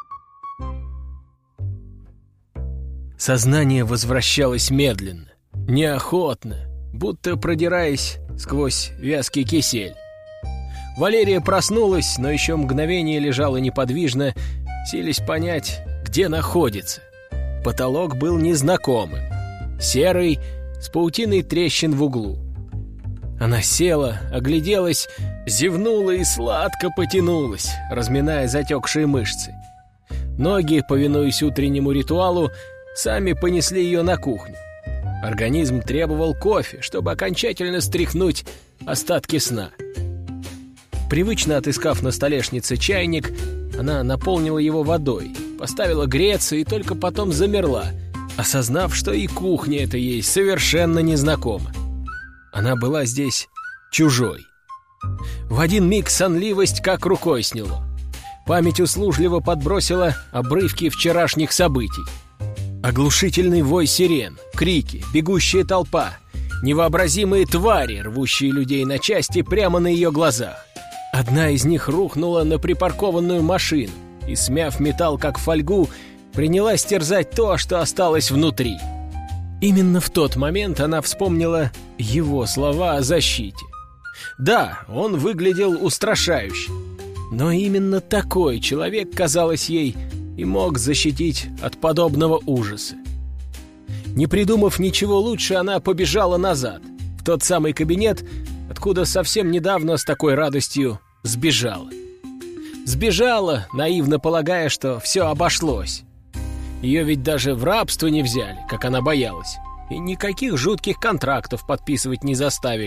Сознание возвращалось медленно, неохотно, будто продираясь сквозь вязкий кисель. Валерия проснулась, но еще мгновение лежала неподвижно, силясь понять, где находится. Потолок был незнакомым, серый, с паутиной трещин в углу. Она села, огляделась, зевнула и сладко потянулась, разминая затекшие мышцы. Ноги, повинуясь утреннему ритуалу, сами понесли ее на кухню. Организм требовал кофе, чтобы окончательно стряхнуть остатки сна. Привычно отыскав на столешнице чайник, она наполнила его водой, поставила греться и только потом замерла, осознав, что и кухня эта ей совершенно незнакома. Она была здесь чужой. В один миг сонливость как рукой сняло. Память услужливо подбросила обрывки вчерашних событий. Оглушительный вой сирен, крики, бегущая толпа, невообразимые твари, рвущие людей на части прямо на ее глазах. Одна из них рухнула на припаркованную машину и, смяв металл как фольгу, принялась терзать то, что осталось внутри. Именно в тот момент она вспомнила его слова о защите. Да, он выглядел устрашающе, но именно такой человек, казалось ей, и мог защитить от подобного ужаса. Не придумав ничего лучше, она побежала назад, в тот самый кабинет, откуда совсем недавно с такой радостью сбежала. Сбежала, наивно полагая, что все обошлось. Ее ведь даже в рабство не взяли, как она боялась, и никаких жутких контрактов подписывать не заставили,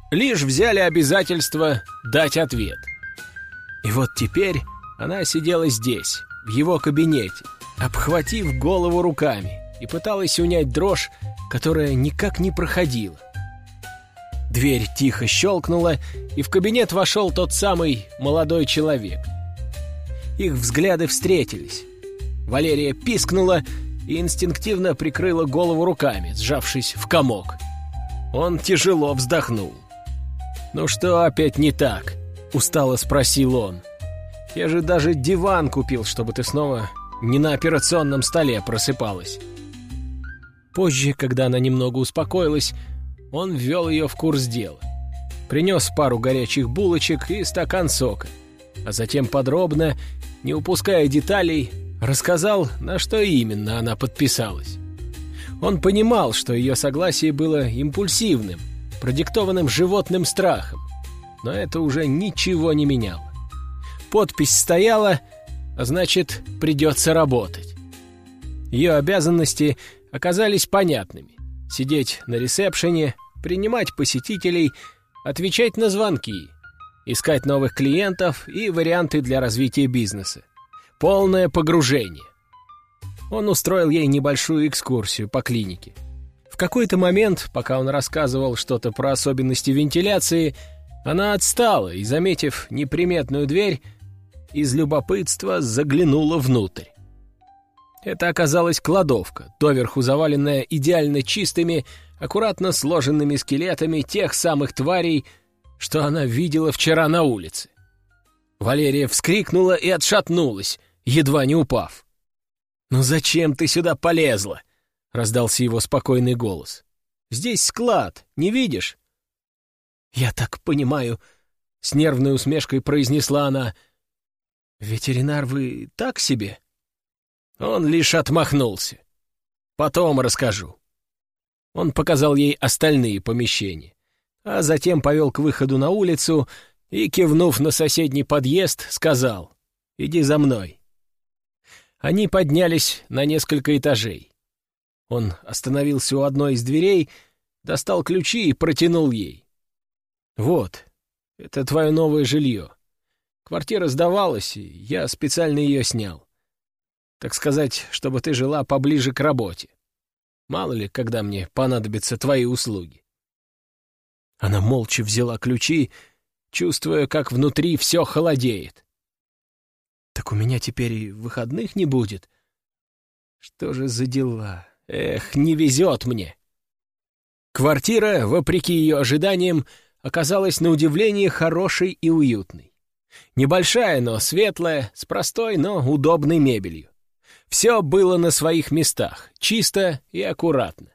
лишь взяли обязательство дать ответ. И вот теперь она сидела здесь, в его кабинете, обхватив голову руками, и пыталась унять дрожь, которая никак не проходила. Дверь тихо щелкнула, и в кабинет вошел тот самый молодой человек. Их взгляды встретились. Валерия пискнула и инстинктивно прикрыла голову руками, сжавшись в комок. Он тяжело вздохнул. «Ну что опять не так?» — устало спросил он. «Я же даже диван купил, чтобы ты снова не на операционном столе просыпалась». Позже, когда она немного успокоилась, он ввел ее в курс дела. Принес пару горячих булочек и стакан сока, а затем подробно, не упуская деталей, рассказал, на что именно она подписалась. Он понимал, что ее согласие было импульсивным, продиктованным животным страхом, но это уже ничего не меняло. Подпись стояла, а значит, придется работать. Ее обязанности оказались понятными: сидеть на ресепшене, принимать посетителей, отвечать на звонки, искать новых клиентов и варианты для развития бизнеса. Полное погружение. Он устроил ей небольшую экскурсию по клинике. В какой-то момент, пока он рассказывал что-то про особенности вентиляции, она отстала и, заметив неприметную дверь, из любопытства заглянула внутрь. Это оказалась кладовка, доверху заваленная идеально чистыми, аккуратно сложенными скелетами тех самых тварей, что она видела вчера на улице. Валерия вскрикнула и отшатнулась, едва не упав. «Ну зачем ты сюда полезла?» — раздался его спокойный голос. «Здесь склад, не видишь?» «Я так понимаю», — с нервной усмешкой произнесла она. «Ветеринар вы так себе?» Он лишь отмахнулся. «Потом расскажу». Он показал ей остальные помещения, а затем повел к выходу на улицу и, кивнув на соседний подъезд, сказал: «Иди за мной». Они поднялись на несколько этажей. Он остановился у одной из дверей, достал ключи и протянул ей. «Вот, это твое новое жилье. Квартира сдавалась, и я специально ее снял. Так сказать, чтобы ты жила поближе к работе. Мало ли, когда мне понадобятся твои услуги». Она молча взяла ключи, чувствуя, как внутри все холодеет. «Так у меня теперь и выходных не будет? Что же за дела? Эх, не везет мне!» Квартира, вопреки ее ожиданиям, оказалась на удивление хорошей и уютной. Небольшая, но светлая, с простой, но удобной мебелью. Все было на своих местах, чисто и аккуратно.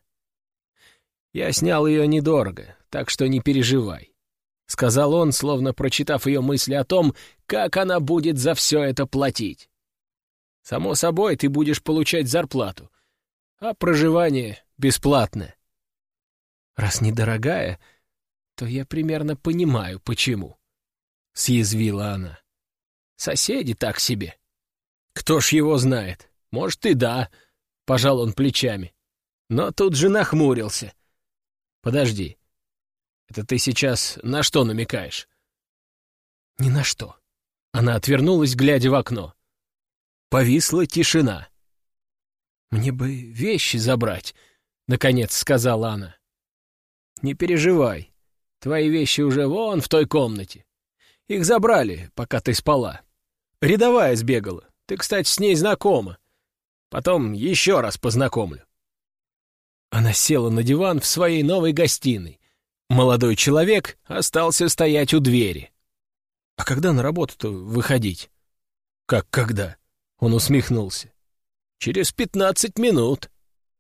«Я снял ее недорого, так что не переживай», — сказал он, словно прочитав ее мысли о том, как она будет за все это платить. «Само собой, ты будешь получать зарплату, а проживание бесплатное». «Раз недорогая, то я примерно понимаю, почему», — съязвила она. «Соседи так себе». «Кто ж его знает? Может, и да», — пожал он плечами. Но тут же нахмурился. «Подожди, это ты сейчас на что намекаешь?» «Ни на что». Она отвернулась, глядя в окно. Повисла тишина. «Мне бы вещи забрать», — наконец сказала она. «Не переживай, твои вещи уже вон в той комнате. Их забрали, пока ты спала. Рядовая сбегала, ты, кстати, с ней знакома. Потом еще раз познакомлю». Она села на диван в своей новой гостиной. Молодой человек остался стоять у двери. «А когда на работу-то выходить?» «Как когда?» — он усмехнулся. «Через 15 минут».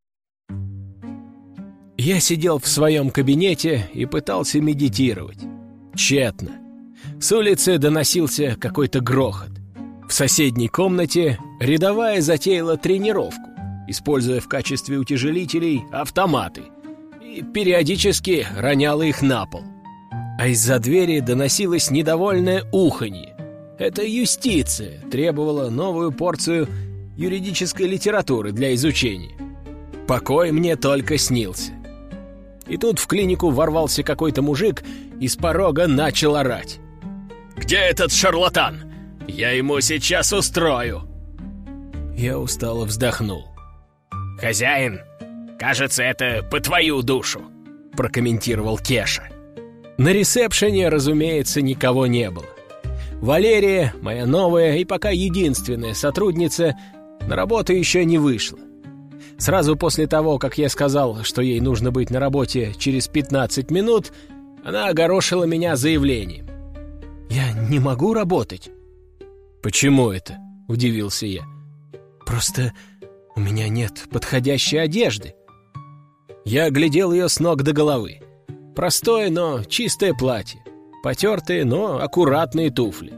Я сидел в своем кабинете и пытался медитировать. Тщетно. С улицы доносился какой-то грохот. В соседней комнате рядовая затеяла тренировку, используя в качестве утяжелителей автоматы, и периодически роняла их на пол. А из-за двери доносилось недовольное уханье. Это юстиция требовала новую порцию юридической литературы для изучения. Покой мне только снился. И тут в клинику ворвался какой-то мужик и с порога начал орать. «Где этот шарлатан? Я ему сейчас устрою!» Я устало вздохнул. «Хозяин, кажется, это по твою душу», — прокомментировал Кеша. На ресепшене, разумеется, никого не было. Валерия, моя новая и пока единственная сотрудница, на работу еще не вышла. Сразу после того, как я сказал, что ей нужно быть на работе через 15 минут, она огорошила меня заявлением. «Я не могу работать». «Почему это?» — удивился я. «Просто у меня нет подходящей одежды». Я оглядел ее с ног до головы. Простое, но чистое платье. Потертые, но аккуратные туфли.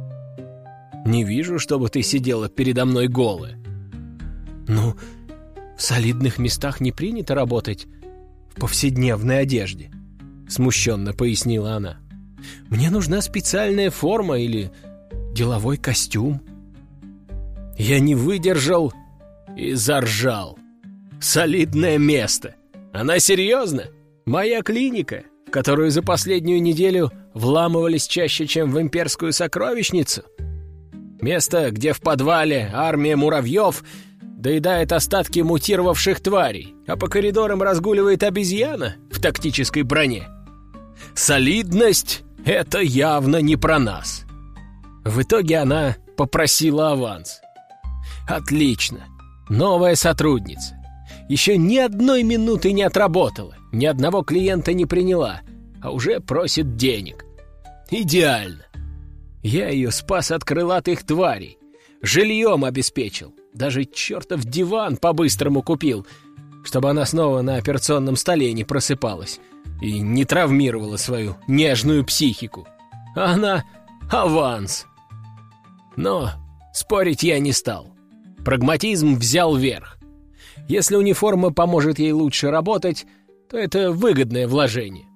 «Не вижу, чтобы ты сидела передо мной голая». «Ну, в солидных местах не принято работать в повседневной одежде», — смущенно пояснила она. «Мне нужна специальная форма или деловой костюм». Я не выдержал и заржал. «Солидное место? Она серьезно? Моя клиника, в которую за последнюю неделю вламывались чаще, чем в имперскую сокровищницу? Место, где в подвале армия муравьев доедает остатки мутировавших тварей, а по коридорам разгуливает обезьяна в тактической броне? Солидность — это явно не про нас». В итоге она попросила аванс. Отлично. Новая сотрудница. Еще ни одной минуты не отработала, ни одного клиента не приняла, а уже просит денег. Идеально. Я ее спас от крылатых тварей, жильем обеспечил, даже чертов диван по-быстрому купил, чтобы она снова на операционном столе не просыпалась и не травмировала свою нежную психику. А она — аванс. Но спорить я не стал. Прагматизм взял верх. Если униформа поможет ей лучше работать, то это выгодное вложение.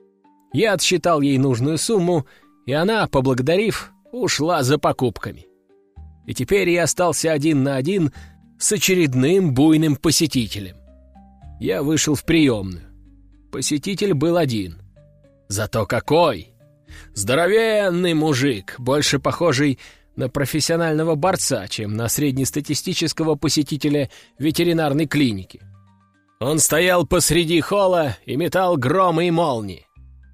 Я отсчитал ей нужную сумму, и она, поблагодарив, ушла за покупками. И теперь я остался один на один с очередным буйным посетителем. Я вышел в приемную. Посетитель был один. Зато какой! Здоровенный мужик, больше похожий на профессионального борца, чем на среднестатистического посетителя ветеринарной клиники. Он стоял посреди холла и метал громы и молнии.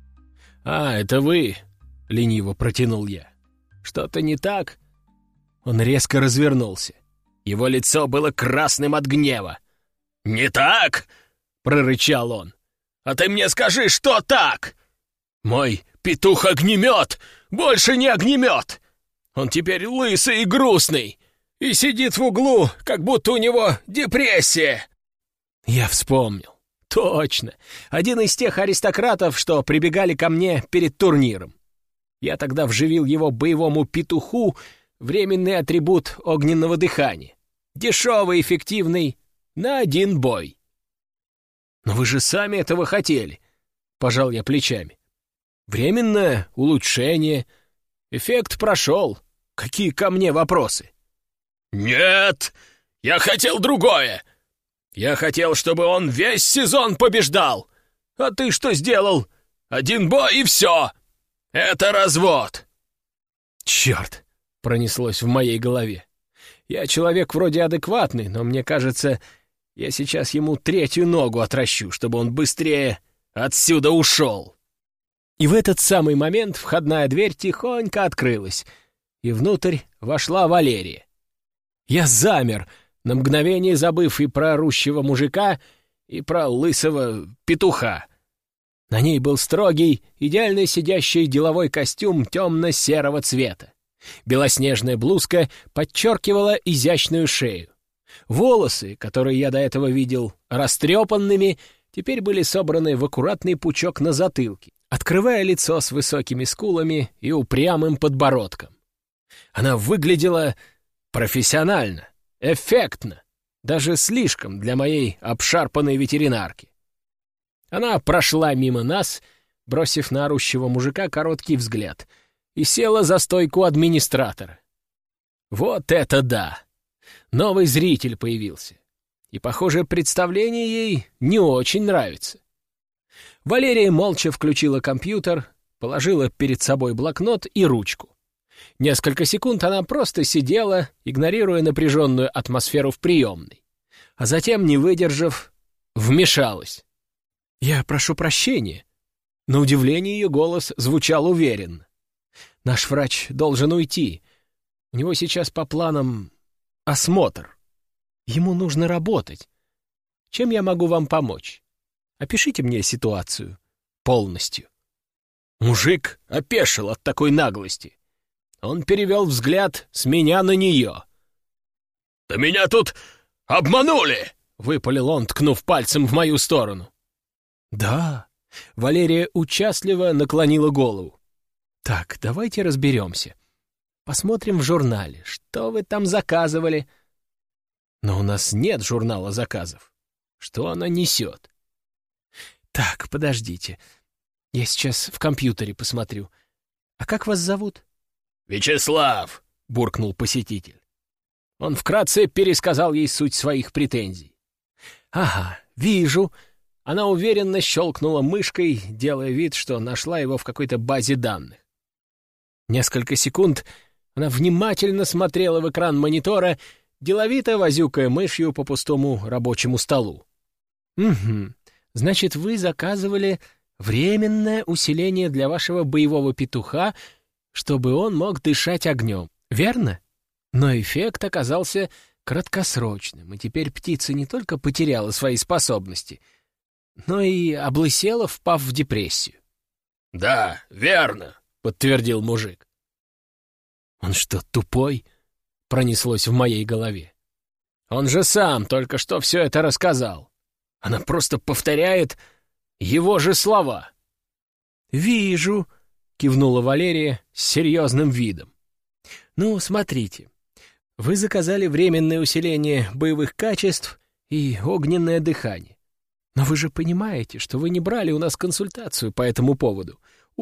«А, это вы?» — лениво протянул я. «Что-то не так?» Он резко развернулся. Его лицо было красным от гнева. «Не так?» — прорычал он. «А ты мне скажи, что так? Мой петух-огнемет больше не огнемет! Он теперь лысый и грустный, и сидит в углу, как будто у него депрессия!» Я вспомнил. Точно. Один из тех аристократов, что прибегали ко мне перед турниром. Я тогда вживил его боевому петуху временный атрибут огненного дыхания. Дешевый, эффективный, на один бой. «Но вы же сами этого хотели», — пожал я плечами. «Временное улучшение. Эффект прошел. Какие ко мне вопросы?» «Нет, я хотел другое. Я хотел, чтобы он весь сезон побеждал. А ты что сделал? Один бой и все. Это развод!» «Черт!» — пронеслось в моей голове. «Я человек вроде адекватный, но мне кажется, я сейчас ему третью ногу отращу, чтобы он быстрее отсюда ушел». И в этот самый момент входная дверь тихонько открылась, и внутрь вошла Валерия. Я замер, на мгновение забыв и про орущего мужика, и про лысого петуха. На ней был строгий, идеально сидящий деловой костюм темно-серого цвета. Белоснежная блузка подчеркивала изящную шею. Волосы, которые я до этого видел растрепанными, теперь были собраны в аккуратный пучок на затылке, открывая лицо с высокими скулами и упрямым подбородком. Она выглядела профессионально, эффектно, даже слишком для моей обшарпанной ветеринарки. Она прошла мимо нас, бросив на орущего мужика короткий взгляд, и села за стойку администратора. Вот это да! Новый зритель появился. И, похоже, представление ей не очень нравится. Валерия молча включила компьютер, положила перед собой блокнот и ручку. Несколько секунд она просто сидела, игнорируя напряженную атмосферу в приемной. А затем, не выдержав, вмешалась. «Я прошу прощения». На удивление ее голос звучал уверенно. «Наш врач должен уйти. У него сейчас по планам осмотр. Ему нужно работать. Чем я могу вам помочь? Опишите мне ситуацию полностью». Мужик опешил от такой наглости. Он перевел взгляд с меня на нее. «Да меня тут обманули!» — выпалил он, ткнув пальцем в мою сторону. «Да», — Валерия участливо наклонила голову. «Так, давайте разберемся. Посмотрим в журнале, что вы там заказывали». «Но у нас нет журнала заказов. Что она несет?» «Так, подождите. Я сейчас в компьютере посмотрю. А как вас зовут?» «Вячеслав», — буркнул посетитель. Он вкратце пересказал ей суть своих претензий. «Ага, вижу». Она уверенно щелкнула мышкой, делая вид, что нашла его в какой-то базе данных. Несколько секунд она внимательно смотрела в экран монитора, деловито возюкая мышью по пустому рабочему столу. «Угу. Значит, вы заказывали временное усиление для вашего боевого петуха, чтобы он мог дышать огнем, верно? Но эффект оказался краткосрочным, и теперь птица не только потеряла свои способности, но и облысела, впав в депрессию». «Да, верно», — подтвердил мужик. «Он что, тупой?» — пронеслось в моей голове. «Он же сам только что все это рассказал. Она просто повторяет его же слова». «Вижу», — кивнула Валерия с серьезным видом. «Ну, смотрите, вы заказали временное усиление боевых качеств и огненное дыхание. Но вы же понимаете, что вы не брали у нас консультацию по этому поводу.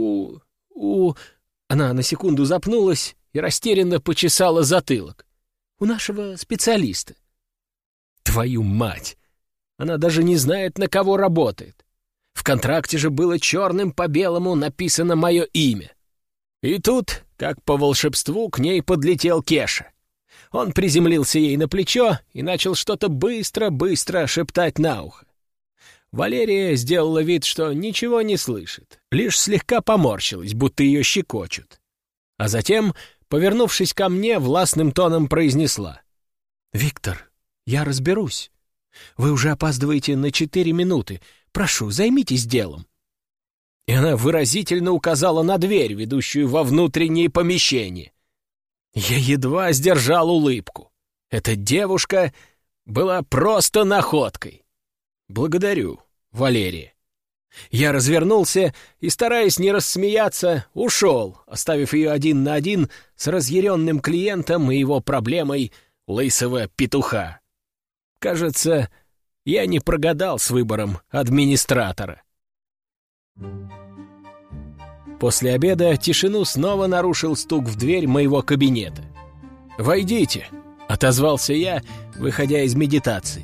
Она на секунду запнулась и растерянно почесала затылок. У нашего специалиста». «Твою мать! Она даже не знает, на кого работает. В контракте же было черным по белому написано мое имя». И тут, как по волшебству, к ней подлетел Кеша. Он приземлился ей на плечо и начал что-то быстро-быстро шептать на ухо. Валерия сделала вид, что ничего не слышит, лишь слегка поморщилась, будто ее щекочут. А затем, повернувшись ко мне, властным тоном произнесла: «Виктор, я разберусь. Вы уже опаздываете на 4 минуты. Прошу, займитесь делом». И она выразительно указала на дверь, ведущую во внутреннее помещение. Я едва сдержал улыбку. Эта девушка была просто находкой. «Благодарю, Валерия». Я развернулся и, стараясь не рассмеяться, ушел, оставив ее 1 на 1 с разъяренным клиентом и его проблемой лысого петуха. Кажется, я не прогадал с выбором администратора. После обеда тишину снова нарушил стук в дверь моего кабинета. «Войдите», — отозвался я, выходя из медитации.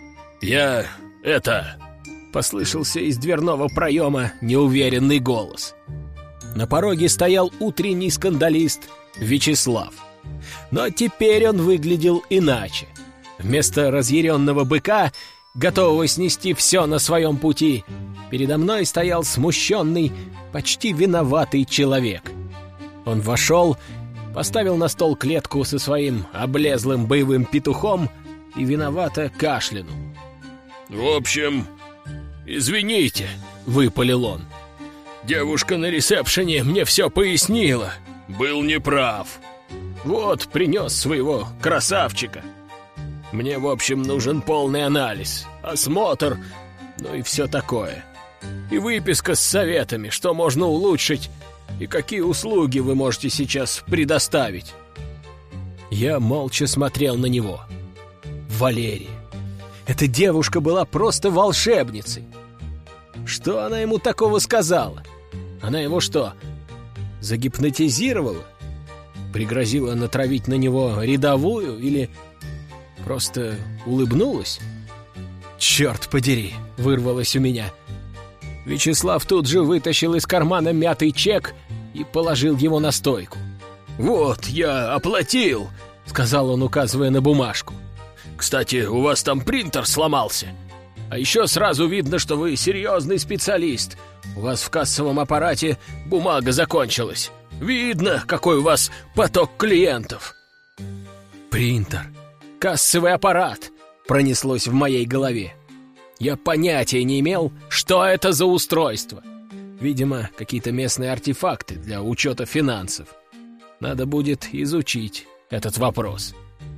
Послышался из дверного проема неуверенный голос. На пороге стоял утренний скандалист Вячеслав. Но теперь он выглядел иначе. Вместо разъяренного быка, готового снести все на своем пути, передо мной стоял смущенный, почти виноватый человек. Он вошел, поставил на стол клетку со своим облезлым боевым петухом и виновато кашлянул. «В общем, извините», — выпалил он. «Девушка на ресепшене мне все пояснила. Был неправ. Вот, принес своего красавчика. Мне, в общем, нужен полный анализ, осмотр, ну и все такое. И выписка с советами, что можно улучшить и какие услуги вы можете сейчас предоставить». Я молча смотрел на него. Валерия. Эта девушка была просто волшебницей. Что она ему такого сказала? Она его что, загипнотизировала? Пригрозила натравить на него рядовую или просто улыбнулась? «Черт подери!» — вырвалось у меня. Вячеслав тут же вытащил из кармана мятый чек и положил его на стойку. «Вот, я оплатил», — сказал он, указывая на бумажку. «Кстати, у вас там принтер сломался. А еще сразу видно, что вы серьезный специалист. У вас в кассовом аппарате бумага закончилась. Видно, какой у вас поток клиентов». «Принтер, кассовый аппарат», — пронеслось в моей голове. Я понятия не имел, что это за устройство. Видимо, какие-то местные артефакты для учета финансов. Надо будет изучить этот вопрос.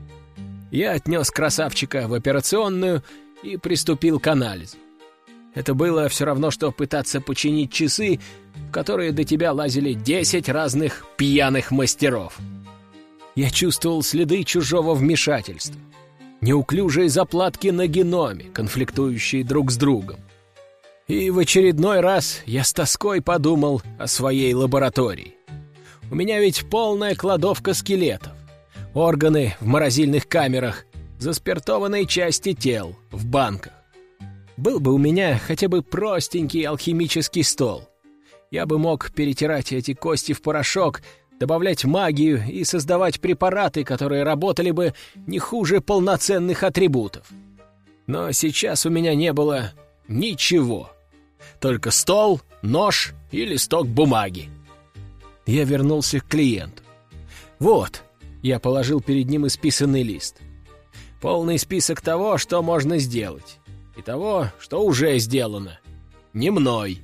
Я отнес красавчика в операционную и приступил к анализу. Это было все равно, что пытаться починить часы, в которые до тебя лазили 10 разных пьяных мастеров. Я чувствовал следы чужого вмешательства. Неуклюжие заплатки на геноме, конфликтующие друг с другом. И в очередной раз я с тоской подумал о своей лаборатории. У меня ведь полная кладовка скелетов, органы в морозильных камерах, заспиртованные части тел в банках. Был бы у меня хотя бы простенький алхимический стол. Я бы мог перетирать эти кости в порошок, добавлять магию и создавать препараты, которые работали бы не хуже полноценных атрибутов. Но сейчас у меня не было ничего. Только стол, нож и листок бумаги. Я вернулся к клиенту. Вот, я положил перед ним исписанный лист. Полный список того, что можно сделать. И того, что уже сделано. Не мной.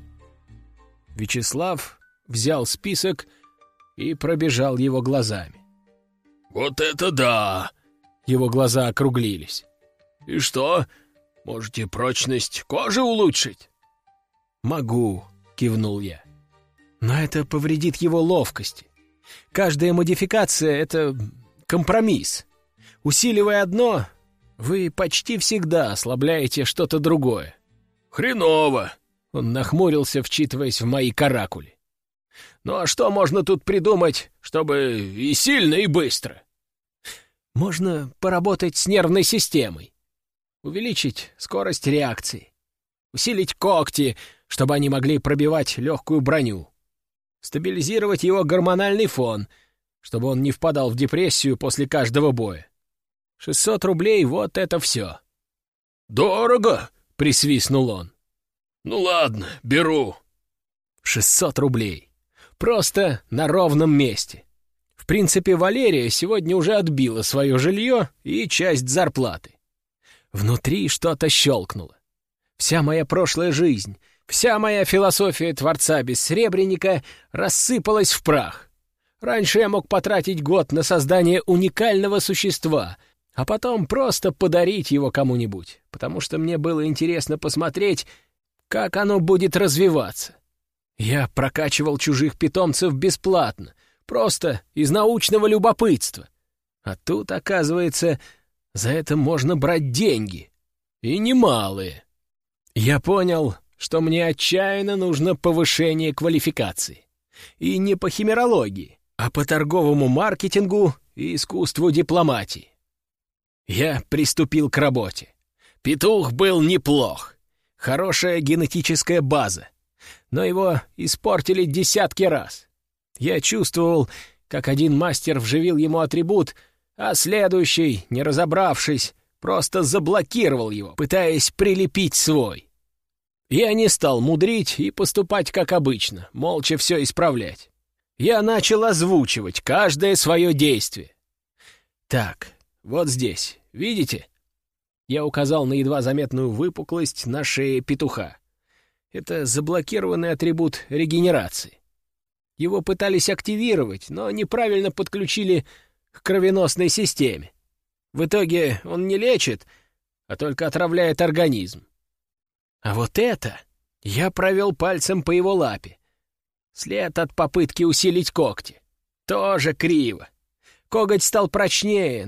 Вячеслав взял список и пробежал его глазами. «Вот это да!» Его глаза округлились. «И что? Можете прочность кожи улучшить?» «Могу», — кивнул я. «Но это повредит его ловкости. Каждая модификация — это компромисс. Усиливая одно, вы почти всегда ослабляете что-то другое». «Хреново!» — он нахмурился, вчитываясь в мои каракули. «Ну а что можно тут придумать, чтобы и сильно, и быстро?» «Можно поработать с нервной системой. Увеличить скорость реакции. Усилить когти, чтобы они могли пробивать легкую броню. Стабилизировать его гормональный фон, чтобы он не впадал в депрессию после каждого боя. 600 рублей — вот это все». «Дорого!» — присвистнул он. «Ну ладно, беру». 600 рублей. Просто на ровном месте. В принципе, Валерия сегодня уже отбила свое жилье и часть зарплаты. Внутри что-то щелкнуло. Вся моя прошлая жизнь, вся моя философия Творца-Бессребреника рассыпалась в прах. Раньше я мог потратить год на создание уникального существа, а потом просто подарить его кому-нибудь, потому что мне было интересно посмотреть, как оно будет развиваться. Я прокачивал чужих питомцев бесплатно, просто из научного любопытства. А тут, оказывается, за это можно брать деньги. И немалые. Я понял, что мне отчаянно нужно повышение квалификации. И не по химерологии, а по торговому маркетингу и искусству дипломатии. Я приступил к работе. Петух был неплох. Хорошая генетическая база. Но его испортили десятки раз. Я чувствовал, как один мастер вживил ему атрибут, а следующий, не разобравшись, просто заблокировал его, пытаясь прилепить свой. Я не стал мудрить и поступать как обычно, молча все исправлять. Я начал озвучивать каждое свое действие. Так, вот здесь, видите? Я указал на едва заметную выпуклость на шее петуха. Это заблокированный атрибут регенерации. Его пытались активировать, но неправильно подключили к кровеносной системе. В итоге он не лечит, а только отравляет организм. А вот это я провел пальцем по его лапе. След от попытки усилить когти. Тоже криво. Коготь стал прочнее,